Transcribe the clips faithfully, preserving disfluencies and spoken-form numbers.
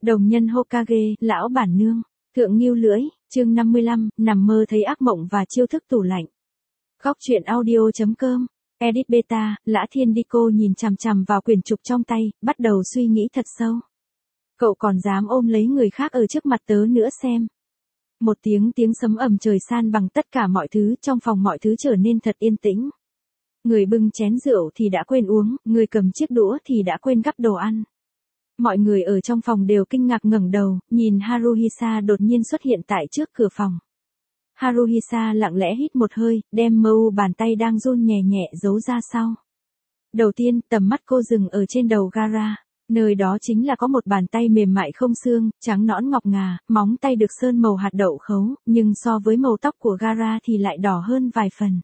Đồng nhân Hokage, lão bản nương. Thượng Ngưu Lưỡi, chương năm mươi lăm, nằm mơ thấy ác mộng và chiêu thức tủ lạnh. Góc truyện audio.com. Edit Beta, Lã Thiên Đi Cô nhìn chằm chằm vào quyển trục trong tay, bắt đầu suy nghĩ thật sâu. Cậu còn dám ôm lấy người khác ở trước mặt tớ nữa xem. Một tiếng tiếng sấm ầm trời san bằng tất cả mọi thứ, trong phòng mọi thứ trở nên thật yên tĩnh. Người bưng chén rượu thì đã quên uống, người cầm chiếc đũa thì đã quên gắp đồ ăn. Mọi người ở trong phòng đều kinh ngạc ngẩng đầu, nhìn Haruhisa đột nhiên xuất hiện tại trước cửa phòng. Haruhisa lặng lẽ hít một hơi, đem mơ u bàn tay đang run nhẹ nhẹ giấu ra sau. Đầu tiên, tầm mắt cô dừng ở trên đầu Gaara. Nơi đó chính là có một bàn tay mềm mại không xương, trắng nõn ngọc ngà, móng tay được sơn màu hạt đậu khấu, nhưng so với màu tóc của Gaara thì lại đỏ hơn vài phần.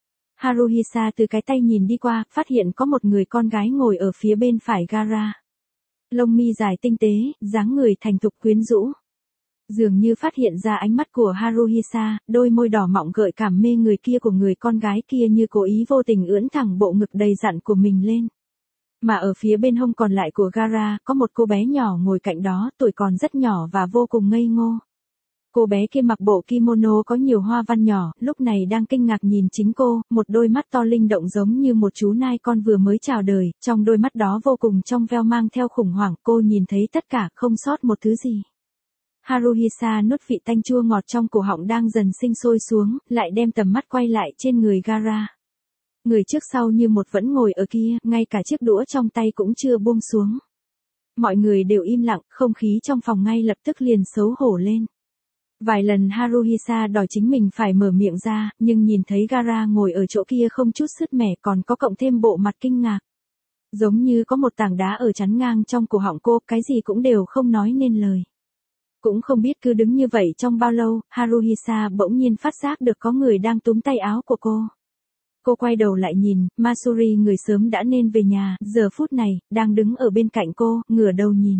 Haruhisa từ cái tay nhìn đi qua, phát hiện có một người con gái ngồi ở phía bên phải Gaara. Lông mi dài tinh tế, dáng người thành thục quyến rũ. Dường như phát hiện ra ánh mắt của Haruhisa, đôi môi đỏ mọng gợi cảm mê người kia của người con gái kia như cố ý vô tình ưỡn thẳng bộ ngực đầy dặn của mình lên. Mà ở phía bên hông còn lại của Gaara, có một cô bé nhỏ ngồi cạnh đó, tuổi còn rất nhỏ và vô cùng ngây ngô. Cô bé kia mặc bộ kimono có nhiều hoa văn nhỏ, lúc này đang kinh ngạc nhìn chính cô, một đôi mắt to linh động giống như một chú nai con vừa mới chào đời, trong đôi mắt đó vô cùng trong veo mang theo khủng hoảng, cô nhìn thấy tất cả, không sót một thứ gì. Haruhisa nuốt vị tanh chua ngọt trong cổ họng đang dần sinh sôi xuống, lại đem tầm mắt quay lại trên người Gaara. Người trước sau như một vẫn ngồi ở kia, ngay cả chiếc đũa trong tay cũng chưa buông xuống. Mọi người đều im lặng, không khí trong phòng ngay lập tức liền xấu hổ lên. Vài lần Haruhisa đòi chính mình phải mở miệng ra, nhưng nhìn thấy Gaara ngồi ở chỗ kia không chút sứt mẻ còn có cộng thêm bộ mặt kinh ngạc. Giống như có một tảng đá ở chắn ngang trong cổ họng cô, cái gì cũng đều không nói nên lời. Cũng không biết cứ đứng như vậy trong bao lâu, Haruhisa bỗng nhiên phát giác được có người đang túm tay áo của cô. Cô quay đầu lại nhìn, Masuri người sớm đã nên về nhà, giờ phút này, đang đứng ở bên cạnh cô, ngửa đầu nhìn.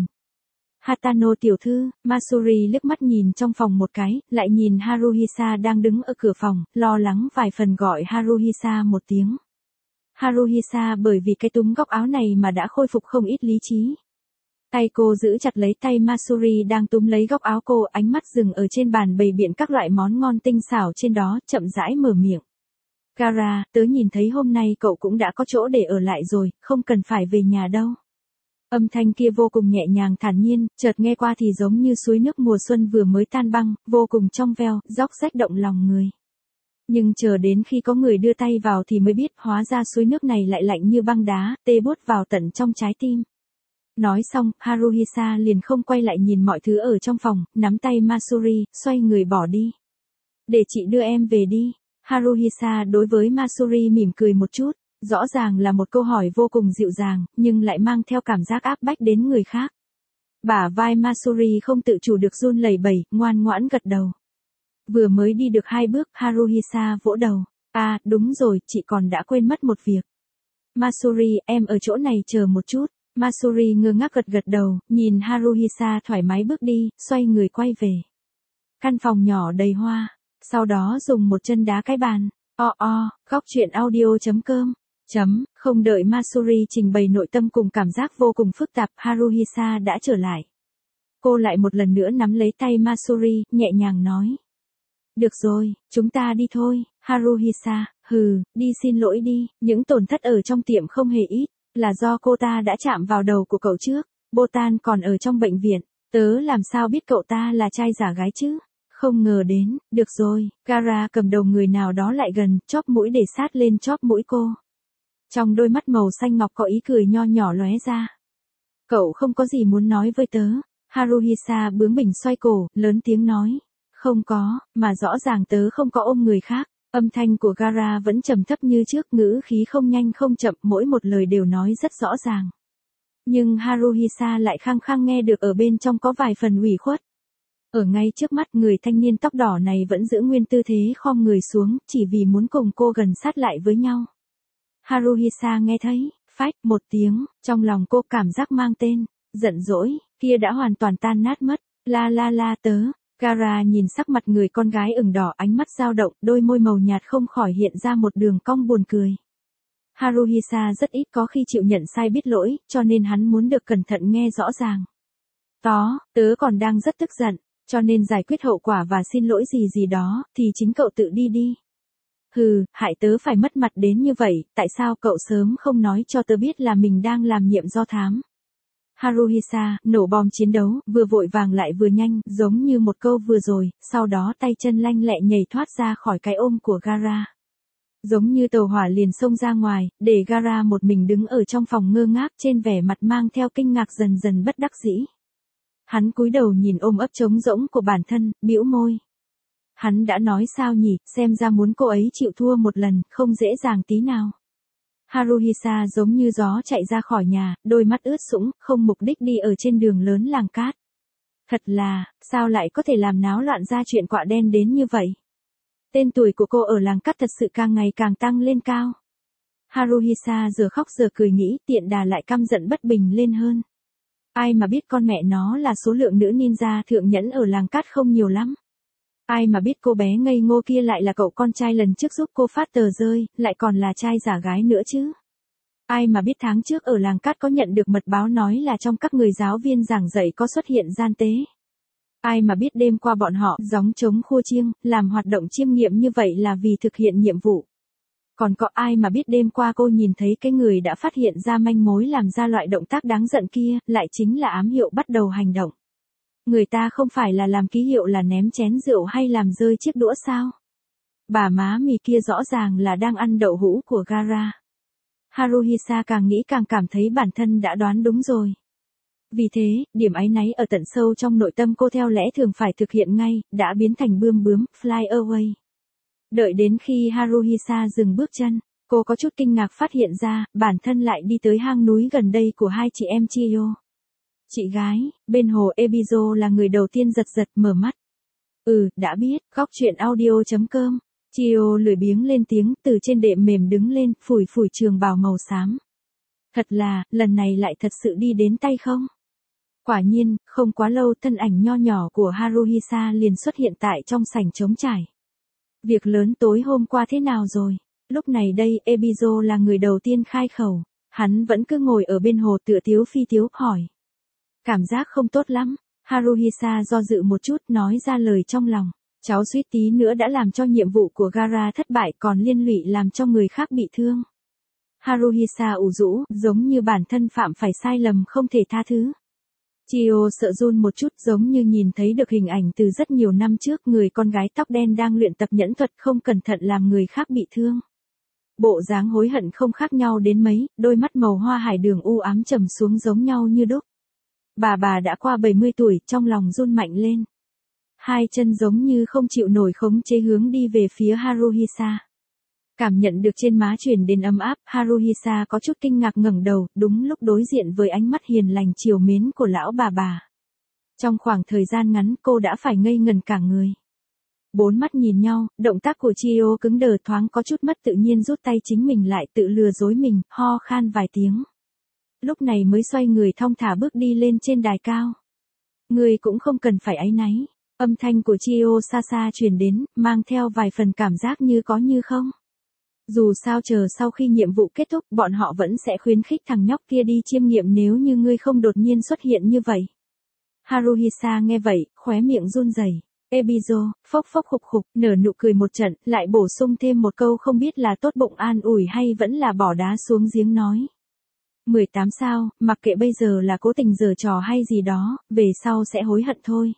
Hatano tiểu thư, Masuri liếc mắt nhìn trong phòng một cái, lại nhìn Haruhisa đang đứng ở cửa phòng, lo lắng vài phần gọi Haruhisa một tiếng. Haruhisa bởi vì cái túm góc áo này mà đã khôi phục không ít lý trí. Tay cô giữ chặt lấy tay Masuri đang túm lấy góc áo cô, ánh mắt dừng ở trên bàn bày biện các loại món ngon tinh xảo trên đó, chậm rãi mở miệng. Gaara, tớ nhìn thấy hôm nay cậu cũng đã có chỗ để ở lại rồi, không cần phải về nhà đâu. Âm thanh kia vô cùng nhẹ nhàng thản nhiên, chợt nghe qua thì giống như suối nước mùa xuân vừa mới tan băng, vô cùng trong veo, róc rách động lòng người. Nhưng chờ đến khi có người đưa tay vào thì mới biết hóa ra suối nước này lại lạnh như băng đá, tê buốt vào tận trong trái tim. Nói xong, Haruhisa liền không quay lại nhìn mọi thứ ở trong phòng, nắm tay Masuri, xoay người bỏ đi. Để chị đưa em về đi. Haruhisa đối với Masuri mỉm cười một chút, rõ ràng là một câu hỏi vô cùng dịu dàng, nhưng lại mang theo cảm giác áp bách đến người khác. Bả vai Masuri không tự chủ được run lẩy bẩy, ngoan ngoãn gật đầu. Vừa mới đi được hai bước, Haruhisa vỗ đầu. À, đúng rồi, chị còn đã quên mất một việc. Masuri, em ở chỗ này chờ một chút. Masuri ngơ ngác gật gật đầu, nhìn Haruhisa thoải mái bước đi, xoay người quay về. Căn phòng nhỏ đầy hoa. Sau đó dùng một chân đá cái bàn. O o, góc truyện audio.com. Chấm, không đợi Masuri trình bày nội tâm cùng cảm giác vô cùng phức tạp, Haruhisa đã trở lại. Cô lại một lần nữa nắm lấy tay Masuri, nhẹ nhàng nói. Được rồi, chúng ta đi thôi, Haruhisa, hừ, đi xin lỗi đi, những tổn thất ở trong tiệm không hề ít, là do cô ta đã chạm vào đầu của cậu trước, Botan còn ở trong bệnh viện, tớ làm sao biết cậu ta là trai giả gái chứ? Không ngờ đến, được rồi, Gaara cầm đầu người nào đó lại gần, chóp mũi để sát lên chóp mũi cô. Trong đôi mắt màu xanh ngọc có ý cười nho nhỏ lóe ra. Cậu không có gì muốn nói với tớ. Haruhisa bướng bỉnh xoay cổ, lớn tiếng nói. Không có, mà rõ ràng tớ không có ôm người khác. Âm thanh của Gaara vẫn trầm thấp như trước, ngữ khí không nhanh không chậm, mỗi một lời đều nói rất rõ ràng. Nhưng Haruhisa lại khăng khăng nghe được ở bên trong có vài phần ủy khuất. Ở ngay trước mắt, người thanh niên tóc đỏ này vẫn giữ nguyên tư thế khom người xuống, chỉ vì muốn cùng cô gần sát lại với nhau. Haruhisa nghe thấy, phách, một tiếng, trong lòng cô cảm giác mang tên, giận dỗi, kia đã hoàn toàn tan nát mất, la la la tớ. Gaara nhìn sắc mặt người con gái ửng đỏ, ánh mắt dao động, đôi môi màu nhạt không khỏi hiện ra một đường cong buồn cười. Haruhisa rất ít có khi chịu nhận sai biết lỗi, cho nên hắn muốn được cẩn thận nghe rõ ràng. Có, tớ còn đang rất tức giận, cho nên giải quyết hậu quả và xin lỗi gì gì đó, thì chính cậu tự đi đi. Hừ, hại tớ phải mất mặt đến như vậy, tại sao cậu sớm không nói cho tớ biết là mình đang làm nhiệm do thám? Haruhisa, nổ bom chiến đấu, vừa vội vàng lại vừa nhanh, giống như một câu vừa rồi, sau đó tay chân lanh lẹ nhảy thoát ra khỏi cái ôm của Gaara. Giống như tàu hỏa liền xông ra ngoài, để Gaara một mình đứng ở trong phòng ngơ ngác trên vẻ mặt mang theo kinh ngạc dần dần bất đắc dĩ. Hắn cúi đầu nhìn ôm ấp trống rỗng của bản thân, bĩu môi. Hắn đã nói sao nhỉ, xem ra muốn cô ấy chịu thua một lần, không dễ dàng tí nào. Haruhisa giống như gió chạy ra khỏi nhà, đôi mắt ướt sũng, không mục đích đi ở trên đường lớn làng cát. Thật là, sao lại có thể làm náo loạn ra chuyện quạ đen đến như vậy? Tên tuổi của cô ở làng cát thật sự càng ngày càng tăng lên cao. Haruhisa giờ khóc giờ cười nghĩ, tiện đà lại căm giận bất bình lên hơn. Ai mà biết con mẹ nó là số lượng nữ ninja thượng nhẫn ở làng cát không nhiều lắm. Ai mà biết cô bé ngây ngô kia lại là cậu con trai lần trước giúp cô phát tờ rơi, lại còn là trai giả gái nữa chứ. Ai mà biết tháng trước ở làng cát có nhận được mật báo nói là trong các người giáo viên giảng dạy có xuất hiện gian tế. Ai mà biết đêm qua bọn họ gióng trống khua chiêng, làm hoạt động chiêm nghiệm như vậy là vì thực hiện nhiệm vụ. Còn có ai mà biết đêm qua cô nhìn thấy cái người đã phát hiện ra manh mối làm ra loại động tác đáng giận kia, lại chính là ám hiệu bắt đầu hành động. Người ta không phải là làm ký hiệu là ném chén rượu hay làm rơi chiếc đũa sao? Bà má mì kia rõ ràng là đang ăn đậu hũ của Gaara. Haruhisa càng nghĩ càng cảm thấy bản thân đã đoán đúng rồi. Vì thế, điểm áy náy ở tận sâu trong nội tâm cô theo lẽ thường phải thực hiện ngay, đã biến thành bươm bướm, fly away. Đợi đến khi Haruhisa dừng bước chân, cô có chút kinh ngạc phát hiện ra, bản thân lại đi tới hang núi gần đây của hai chị em Chiyo. Chị gái, bên hồ Ebizo là người đầu tiên giật giật mở mắt. Ừ, đã biết, góc chuyện audio chấm com. Chiyo lười biếng lên tiếng từ trên đệm mềm đứng lên, phủi phủi trường bào màu xám. Thật là, lần này lại thật sự đi đến tay không? Quả nhiên, không quá lâu thân ảnh nho nhỏ của Haruhisa liền xuất hiện tại trong sảnh trống trải. Việc lớn tối hôm qua thế nào rồi? Lúc này đây, Ebizo là người đầu tiên khai khẩu. Hắn vẫn cứ ngồi ở bên hồ tựa tiếu phi tiếu, hỏi. Cảm giác không tốt lắm. Haruhisa do dự một chút nói ra lời trong lòng. Cháu suýt tí nữa đã làm cho nhiệm vụ của Gaara thất bại còn liên lụy làm cho người khác bị thương. Haruhisa ủ rũ, giống như bản thân phạm phải sai lầm không thể tha thứ. Chiyo sợ run một chút giống như nhìn thấy được hình ảnh từ rất nhiều năm trước người con gái tóc đen đang luyện tập nhẫn thuật không cẩn thận làm người khác bị thương. Bộ dáng hối hận không khác nhau đến mấy, đôi mắt màu hoa hải đường u ám trầm xuống giống nhau như đúc. Bà bà đã qua bảy mươi tuổi, trong lòng run mạnh lên. Hai chân giống như không chịu nổi khống chế hướng đi về phía Haruhisa. Cảm nhận được trên má truyền đến ấm áp, Haruhisa có chút kinh ngạc ngẩng đầu, đúng lúc đối diện với ánh mắt hiền lành chiều mến của lão bà bà. Trong khoảng thời gian ngắn cô đã phải ngây ngần cả người. Bốn mắt nhìn nhau, động tác của Chiyo cứng đờ thoáng có chút mất tự nhiên rút tay chính mình lại tự lừa dối mình, ho khan vài tiếng. Lúc này mới xoay người thong thả bước đi lên trên đài cao. Người cũng không cần phải áy náy. Âm thanh của Chiyo xa xa truyền đến, mang theo vài phần cảm giác như có như không. Dù sao chờ sau khi nhiệm vụ kết thúc, bọn họ vẫn sẽ khuyến khích thằng nhóc kia đi chiêm nghiệm nếu như ngươi không đột nhiên xuất hiện như vậy. Haruhisa nghe vậy, khóe miệng run rẩy. Ebizo, phốc phốc khục khục, nở nụ cười một trận, lại bổ sung thêm một câu không biết là tốt bụng an ủi hay vẫn là bỏ đá xuống giếng nói. mười tám sao, mặc kệ bây giờ là cố tình giở trò hay gì đó, về sau sẽ hối hận thôi.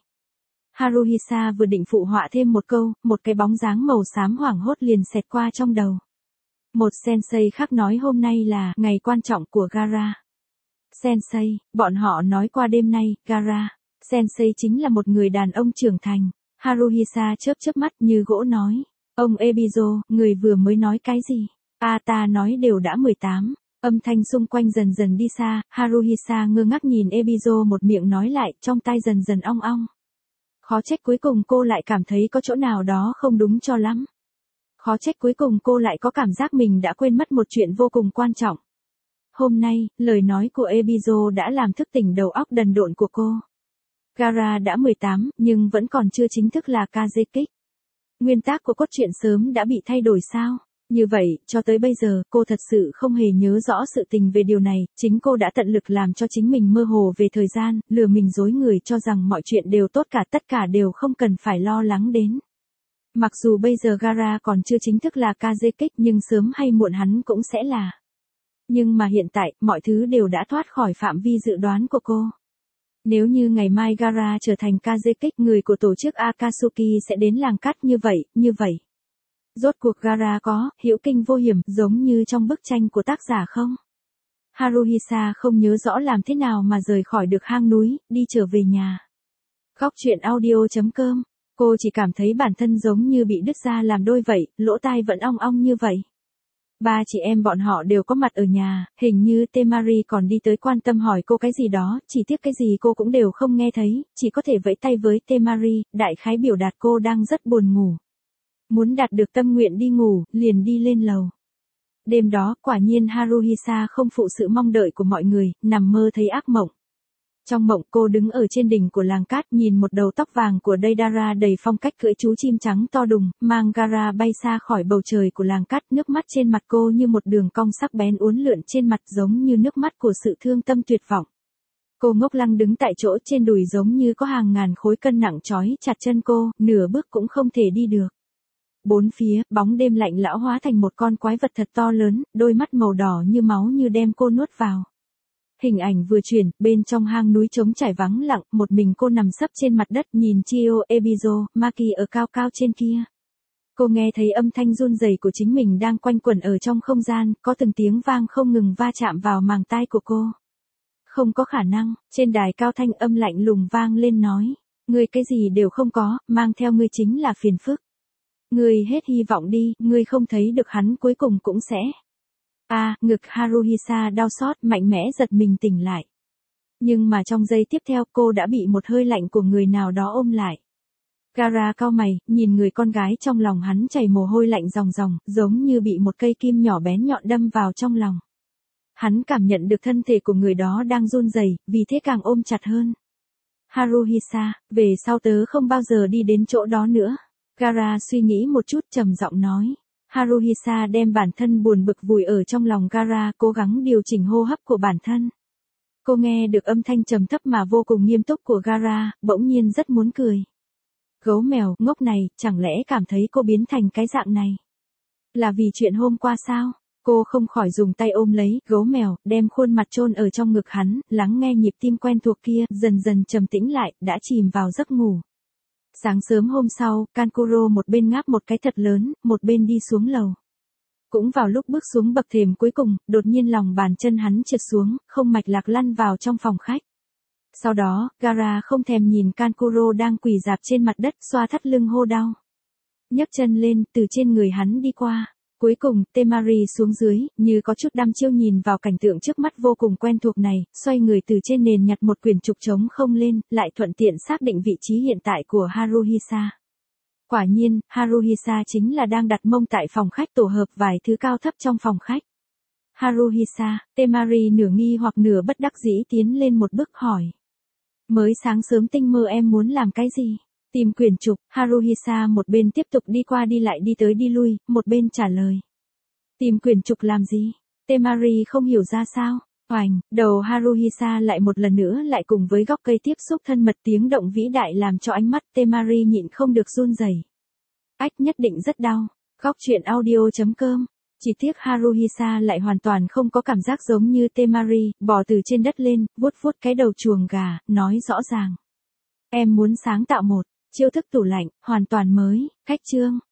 Haruhisa vừa định phụ họa thêm một câu, một cái bóng dáng màu xám hoảng hốt liền xẹt qua trong đầu. Một sensei khác nói hôm nay là ngày quan trọng của Gaara. Sensei, bọn họ nói qua đêm nay, Gaara. Sensei chính là một người đàn ông trưởng thành. Haruhisa chớp chớp mắt như gỗ nói. Ông Ebizo, người vừa mới nói cái gì? A ta nói đều đã mười tám. Âm thanh xung quanh dần dần đi xa, Haruhisa ngơ ngác nhìn Ebizo một miệng nói lại, trong tai dần dần ong ong. Khó trách cuối cùng cô lại cảm thấy có chỗ nào đó không đúng cho lắm. Khó trách cuối cùng cô lại có cảm giác mình đã quên mất một chuyện vô cùng quan trọng. Hôm nay, lời nói của Ebizo đã làm thức tỉnh đầu óc đần độn của cô. Gaara đã mười tám, nhưng vẫn còn chưa chính thức là Kazekage. Nguyên tắc của cốt truyện sớm đã bị thay đổi sao? Như vậy, cho tới bây giờ, cô thật sự không hề nhớ rõ sự tình về điều này, chính cô đã tận lực làm cho chính mình mơ hồ về thời gian, lừa mình dối người cho rằng mọi chuyện đều tốt cả, tất cả đều không cần phải lo lắng đến. Mặc dù bây giờ Gaara còn chưa chính thức là Kazekage nhưng sớm hay muộn hắn cũng sẽ là. Nhưng mà hiện tại, mọi thứ đều đã thoát khỏi phạm vi dự đoán của cô. Nếu như ngày mai Gaara trở thành Kazekage, người của tổ chức Akatsuki sẽ đến làng cát như vậy, như vậy. Rốt cuộc Gaara có hữu kinh vô hiểm giống như trong bức tranh của tác giả không? Haruhisa không nhớ rõ làm thế nào mà rời khỏi được hang núi, đi trở về nhà. Khóc chuyện audio chấm com. Cô chỉ cảm thấy bản thân giống như bị đứt ra làm đôi vậy, lỗ tai vẫn ong ong như vậy. Ba chị em bọn họ đều có mặt ở nhà, hình như Temari còn đi tới quan tâm hỏi cô cái gì đó, chỉ tiếc cái gì cô cũng đều không nghe thấy, chỉ có thể vẫy tay với Temari, đại khái biểu đạt cô đang rất buồn ngủ. Muốn đạt được tâm nguyện đi ngủ, liền đi lên lầu. Đêm đó, quả nhiên Haruhisa không phụ sự mong đợi của mọi người, nằm mơ thấy ác mộng. Trong mộng cô đứng ở trên đỉnh của làng cát nhìn một đầu tóc vàng của Deidara đầy phong cách cưỡi chú chim trắng to đùng, mang Gaara bay xa khỏi bầu trời của làng cát, nước mắt trên mặt cô như một đường cong sắc bén uốn lượn trên mặt giống như nước mắt của sự thương tâm tuyệt vọng. Cô ngốc lăng đứng tại chỗ, trên đùi giống như có hàng ngàn khối cân nặng trói chặt chân cô, nửa bước cũng không thể đi được. Bốn phía, bóng đêm lạnh lẽo hóa thành một con quái vật thật to lớn, đôi mắt màu đỏ như máu như đem cô nuốt vào. Hình ảnh vừa chuyển, bên trong hang núi trống trải vắng lặng, một mình cô nằm sấp trên mặt đất nhìn Chio Ebizo, Maki ở cao cao trên kia. Cô nghe thấy âm thanh run rẩy của chính mình đang quanh quẩn ở trong không gian, có từng tiếng vang không ngừng va chạm vào màng tai của cô. Không có khả năng, trên đài cao thanh âm lạnh lùng vang lên nói, ngươi cái gì đều không có, mang theo ngươi chính là phiền phức. Ngươi hết hy vọng đi, ngươi không thấy được hắn cuối cùng cũng sẽ. A, à, ngực Haruhisa đau xót, mạnh mẽ giật mình tỉnh lại. Nhưng mà trong giây tiếp theo cô đã bị một hơi lạnh của người nào đó ôm lại. Gaara cau mày, nhìn người con gái trong lòng hắn chảy mồ hôi lạnh ròng ròng, giống như bị một cây kim nhỏ bén nhọn đâm vào trong lòng. Hắn cảm nhận được thân thể của người đó đang run rẩy, vì thế càng ôm chặt hơn. Haruhisa, về sau tớ không bao giờ đi đến chỗ đó nữa. Gaara suy nghĩ một chút trầm giọng nói. Haruhisa đem bản thân buồn bực vùi ở trong lòng Gaara, cố gắng điều chỉnh hô hấp của bản thân. Cô nghe được âm thanh trầm thấp mà vô cùng nghiêm túc của Gaara, bỗng nhiên rất muốn cười. Gấu mèo, ngốc này, chẳng lẽ cảm thấy cô biến thành cái dạng này? Là vì chuyện hôm qua sao? Cô không khỏi dùng tay ôm lấy gấu mèo, đem khuôn mặt chôn ở trong ngực hắn, lắng nghe nhịp tim quen thuộc kia, dần dần trầm tĩnh lại, đã chìm vào giấc ngủ. Sáng sớm hôm sau, Kankuro một bên ngáp một cái thật lớn, một bên đi xuống lầu. Cũng vào lúc bước xuống bậc thềm cuối cùng, đột nhiên lòng bàn chân hắn trượt xuống, không mạch lạc lăn vào trong phòng khách. Sau đó, Gaara không thèm nhìn Kankuro đang quỳ rạp trên mặt đất, xoa thắt lưng hô đau. Nhấc chân lên, từ trên người hắn đi qua. Cuối cùng, Temari xuống dưới, như có chút đăm chiêu nhìn vào cảnh tượng trước mắt vô cùng quen thuộc này, xoay người từ trên nền nhặt một quyển trục trống không lên, lại thuận tiện xác định vị trí hiện tại của Haruhisa. Quả nhiên, Haruhisa chính là đang đặt mông tại phòng khách tổ hợp vài thứ cao thấp trong phòng khách. Haruhisa, Temari nửa nghi hoặc nửa bất đắc dĩ tiến lên một bước hỏi. Mới sáng sớm tinh mơ em muốn làm cái gì? Tìm quyển trục, Haruhisa một bên tiếp tục đi qua đi lại đi tới đi lui, một bên trả lời. Tìm quyển trục làm gì? Temari không hiểu ra sao. Oành, đầu Haruhisa lại một lần nữa lại cùng với gốc cây tiếp xúc thân mật, tiếng động vĩ đại làm cho ánh mắt Temari nhịn không được run rẩy. Ách, nhất định rất đau. Khóc chuyện audio chấm com. Chỉ tiếc Haruhisa lại hoàn toàn không có cảm giác giống như Temari, bò từ trên đất lên, vuốt vuốt cái đầu chuồng gà, nói rõ ràng. Em muốn sáng tạo một chiêu thức tủ lạnh, hoàn toàn mới, cách chương.